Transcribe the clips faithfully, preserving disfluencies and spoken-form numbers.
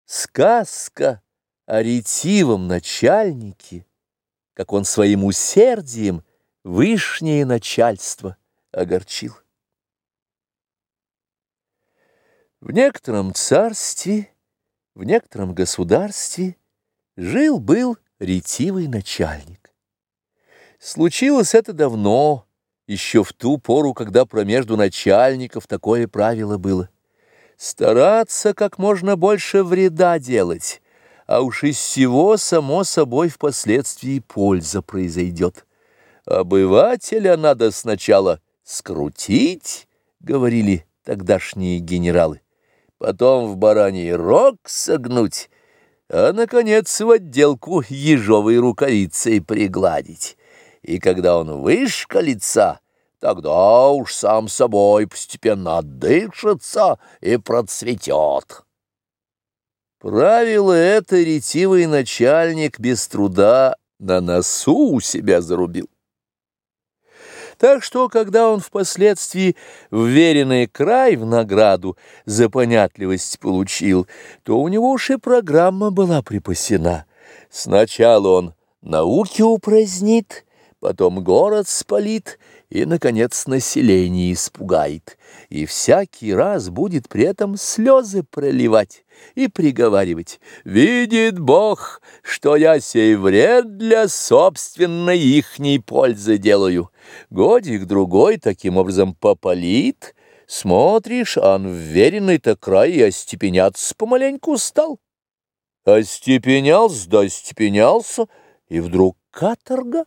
Сказка о ретивом начальнике, как он своим усердием вышнее начальство огорчил. В некотором царстве, в некотором государстве жил-был ретивый начальник. Случилось это давно, еще в ту пору, когда промежду начальников такое правило было: стараться как можно больше вреда делать, а уж из всего, само собой, впоследствии польза произойдет. Обывателя надо сначала скрутить, говорили тогдашние генералы, потом в бараний рог согнуть, а, наконец, в отделку ежовой рукавицей пригладить. И когда он вышкалится, тогда уж сам собой постепенно отдышится и процветет. Правило это ретивый начальник без труда на носу у себя зарубил. Так что, когда он впоследствии вверенный край в награду за понятливость получил, то у него уж и программа была припасена. Сначала он науки упразднит, потом город спалит и, наконец, население испугает, и всякий раз будет при этом слезы проливать и приговаривать: «Видит Бог, что я сей вред для собственной ихней пользы делаю». Годик-другой таким образом попалит, смотришь, а он вверенный-то край и остепеняться помаленьку стал. Остепенялся, да остепенялся, и вдруг каторга.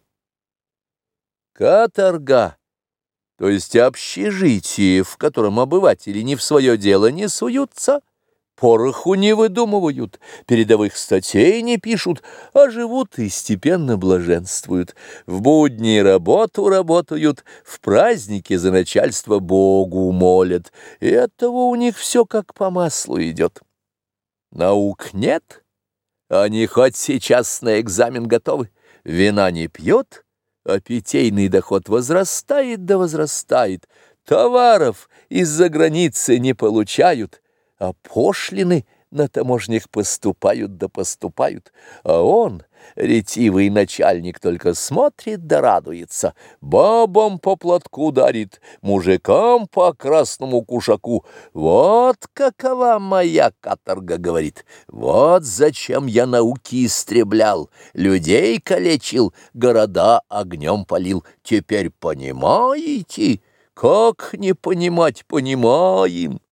Каторга, то есть общежитие, в котором обыватели не в свое дело не суются, пороху не выдумывают, передовых статей не пишут, а живут и степенно блаженствуют. В будни работу работают, в праздники за начальство Богу молят, и оттого у них все как по маслу идет. Наук нет, они хоть сейчас на экзамен готовы, вина не пьют, а питейный доход возрастает да возрастает, товаров из-за границы не получают, а пошлины на таможнях поступают да поступают, а он, ретивый начальник, только смотрит да радуется, бабам по платку дарит, мужикам по красному кушаку. Вот какова моя каторга, говорит, вот зачем я науки истреблял, людей калечил, города огнем полил. Теперь понимаете? Как не понимать, понимаем.